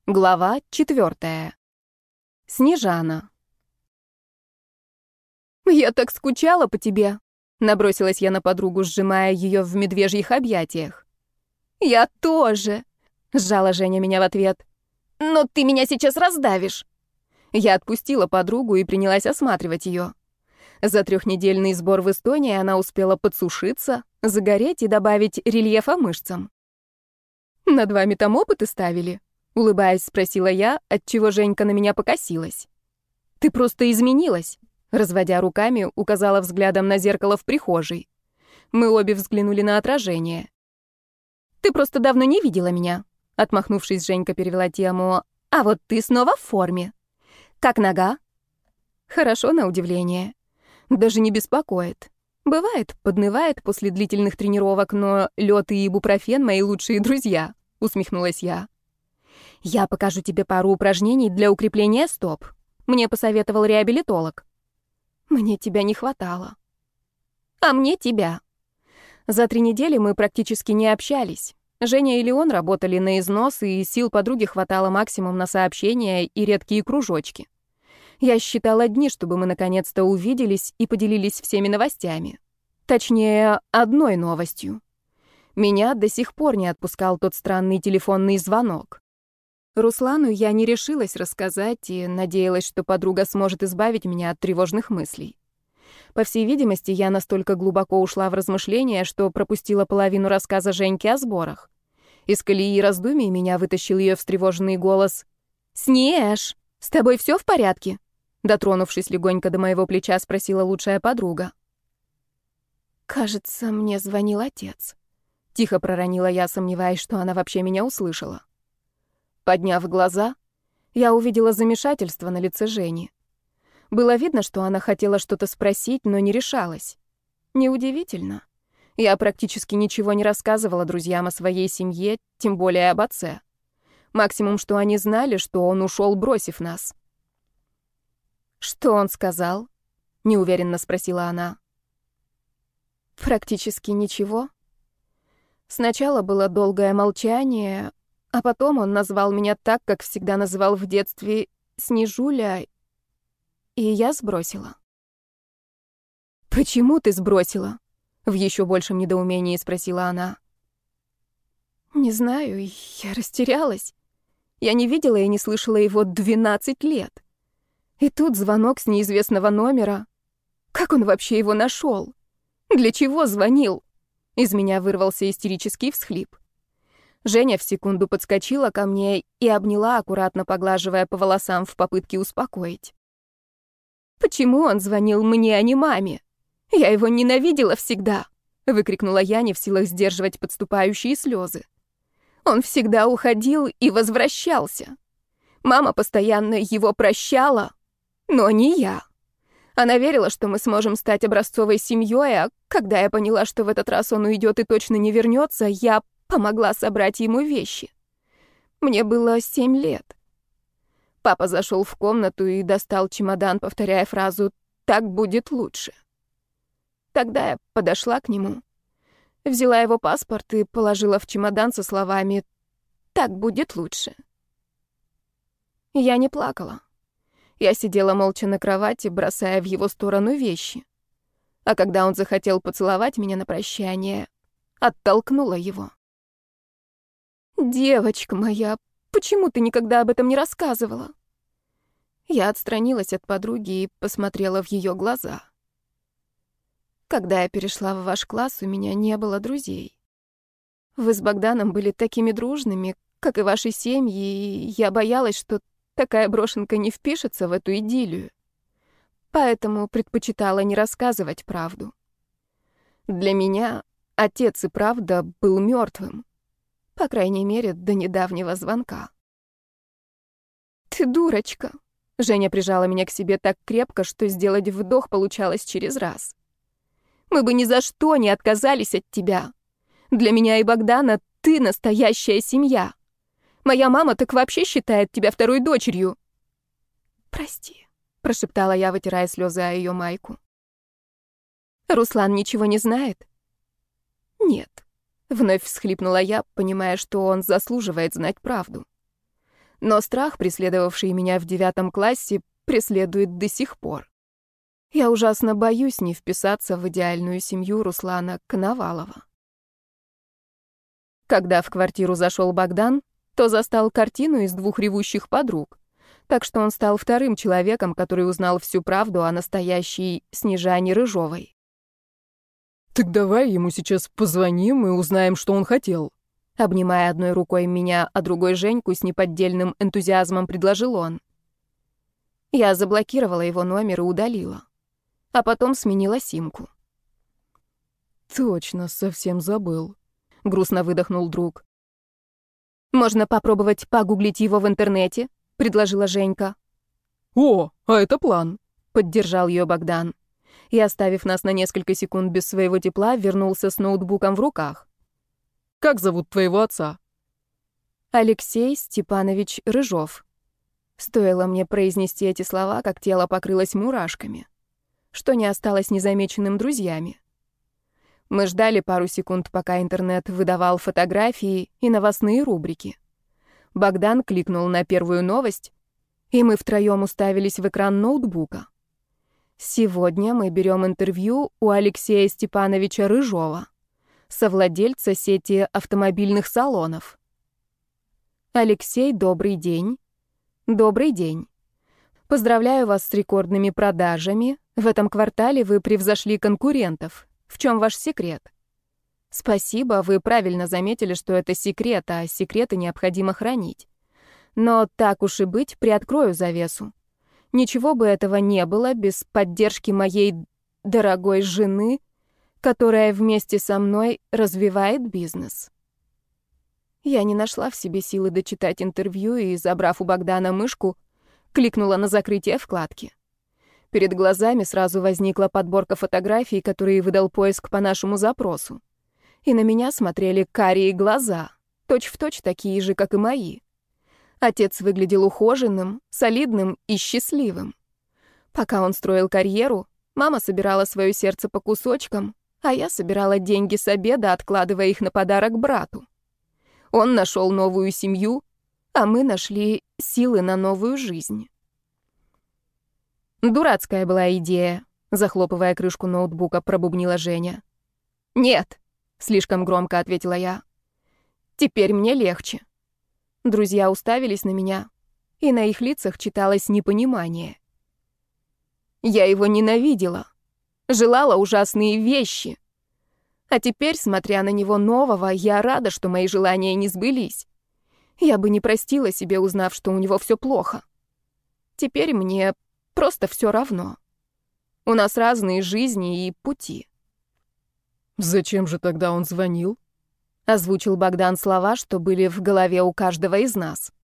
Глава 4. Снежана. «Я так скучала по тебе», — набросилась я на подругу, сжимая ее в медвежьих объятиях. «Я тоже», — сжала Женя меня в ответ. «Но ты меня сейчас раздавишь». Я отпустила подругу и принялась осматривать ее. За 3-недельный сбор в Эстонии она успела подсушиться, загореть и добавить рельефа мышцам. «Над вами там опыты ставили?» — улыбаясь, спросила я, отчего Женька на меня покосилась. «Ты просто изменилась», — разводя руками, указала взглядом на зеркало в прихожей. Мы обе взглянули на отражение. «Ты просто давно не видела меня», — отмахнувшись, Женька перевела тему. «А вот ты снова в форме. Как нога?» «Хорошо, на удивление. Даже не беспокоит. Бывает, поднывает после длительных тренировок, но лёд и ибупрофен — мои лучшие друзья», — усмехнулась я. «Я покажу тебе пару упражнений для укрепления стоп. Мне посоветовал реабилитолог». «Мне тебя не хватало». «А мне тебя». За 3 недели мы практически не общались. Женя и Леон работали на износ, и сил подруги хватало максимум на сообщения и редкие кружочки. Я считала дни, чтобы мы наконец-то увиделись и поделились всеми новостями. Точнее, одной новостью. Меня до сих пор не отпускал тот странный телефонный звонок. Руслану я не решилась рассказать и надеялась, что подруга сможет избавить меня от тревожных мыслей. По всей видимости, я настолько глубоко ушла в размышления, что пропустила половину рассказа Женьки о сборах. Из колеи раздумий меня вытащил ее встревоженный голос. «Снеж, с тобой все в порядке?» Дотронувшись легонько до моего плеча, спросила лучшая подруга. «Кажется, мне звонил отец», — тихо проронила я, сомневаясь, что она вообще меня услышала. Подняв глаза, я увидела замешательство на лице Жени. Было видно, что она хотела что-то спросить, но не решалась. Неудивительно. Я практически ничего не рассказывала друзьям о своей семье, тем более об отце. Максимум, что они знали, что он ушел, бросив нас. «Что он сказал?» — неуверенно спросила она. «Практически ничего. Сначала было долгое молчание, а потом он назвал меня так, как всегда называл в детстве, Снежуля, и я сбросила». «Почему ты сбросила?» — в еще большем недоумении спросила она. «Не знаю, я растерялась. Я не видела и не слышала его 12 лет. И тут звонок с неизвестного номера. Как он вообще его нашел? Для чего звонил?» Из меня вырвался истерический всхлип. Женя в секунду подскочила ко мне и обняла, аккуратно поглаживая по волосам в попытке успокоить. «Почему он звонил мне, а не маме? Я его ненавидела всегда!» — выкрикнула я, не в силах сдерживать подступающие слезы. «Он всегда уходил и возвращался. Мама постоянно его прощала, но не я. Она верила, что мы сможем стать образцовой семьей, а когда я поняла, что в этот раз он уйдет и точно не вернется, я помогла собрать ему вещи. Мне было 7 лет. Папа зашел в комнату и достал чемодан, повторяя фразу «так будет лучше». Тогда я подошла к нему, взяла его паспорт и положила в чемодан со словами «так будет лучше». Я не плакала. Я сидела молча на кровати, бросая в его сторону вещи. А когда он захотел поцеловать меня на прощание, оттолкнула его. «Девочка моя, почему ты никогда об этом не рассказывала?» Я отстранилась от подруги и посмотрела в ее глаза. «Когда я перешла в ваш класс, у меня не было друзей. Вы с Богданом были такими дружными, как и ваши семьи, и я боялась, что такая брошенка не впишется в эту идиллию. Поэтому предпочитала не рассказывать правду. Для меня отец и правда был мертвым. По крайней мере, до недавнего звонка». «Ты дурочка!» Женя прижала меня к себе так крепко, что сделать вдох получалось через раз. «Мы бы ни за что не отказались от тебя. Для меня и Богдана ты настоящая семья. Моя мама так вообще считает тебя второй дочерью». «Прости», — прошептала я, вытирая слезы о ее майку. «Руслан ничего не знает?» «Нет», — вновь всхлипнула я, понимая, что он заслуживает знать правду. Но страх, преследовавший меня в 9 классе, преследует до сих пор. Я ужасно боюсь не вписаться в идеальную семью Руслана Коновалова. Когда в квартиру зашел Богдан, то застал картину из 2 ревущих подруг, так что он стал вторым человеком, который узнал всю правду о настоящей Снежане Рыжовой. «Так давай ему сейчас позвоним и узнаем, что он хотел». Обнимая одной рукой меня, а другой Женьку, с неподдельным энтузиазмом предложил он. Я заблокировала его номер и удалила, а потом сменила симку. «Точно, совсем забыл», — грустно выдохнул друг. «Можно попробовать погуглить его в интернете», — предложила Женька. «О, а это план», — поддержал ее Богдан. И, оставив нас на несколько секунд без своего тепла, вернулся с ноутбуком в руках. «Как зовут твоего отца?» Алексей Степанович Рыжов. Стоило мне произнести эти слова, как тело покрылось мурашками, что не осталось незамеченным друзьями. Мы ждали пару секунд, пока интернет выдавал фотографии и новостные рубрики. Богдан кликнул на первую новость, и мы втроем уставились в экран ноутбука. Сегодня мы берем интервью у Алексея Степановича Рыжова, совладельца сети автомобильных салонов. Алексей, добрый день. Добрый день. Поздравляю вас с рекордными продажами. В этом квартале вы превзошли конкурентов. В чем ваш секрет? Спасибо, вы правильно заметили, что это секрет, а секреты необходимо хранить. Но так уж и быть, приоткрою завесу. Ничего бы этого не было без поддержки моей дорогой жены, которая вместе со мной развивает бизнес. Я не нашла в себе силы дочитать интервью и, забрав у Богдана мышку, кликнула на закрытие вкладки. Перед глазами сразу возникла подборка фотографий, которые выдал поиск по нашему запросу. И на меня смотрели карие глаза, точь-в-точь такие же, как и мои. Отец выглядел ухоженным, солидным и счастливым. Пока он строил карьеру, мама собирала свое сердце по кусочкам, а я собирала деньги с обеда, откладывая их на подарок брату. Он нашел новую семью, а мы нашли силы на новую жизнь. Дурацкая была идея, захлопывая крышку ноутбука, пробубнила Женя. «Нет», — слишком громко ответила я. «Теперь мне легче». Друзья уставились на меня, и на их лицах читалось непонимание. Я его ненавидела, желала ужасные вещи. А теперь, смотря на него нового, я рада, что мои желания не сбылись. Я бы не простила себе, узнав, что у него все плохо. Теперь мне просто все равно. У нас разные жизни и пути. «Зачем же тогда он звонил?» Озвучил Богдан слова, что были в голове у каждого из нас.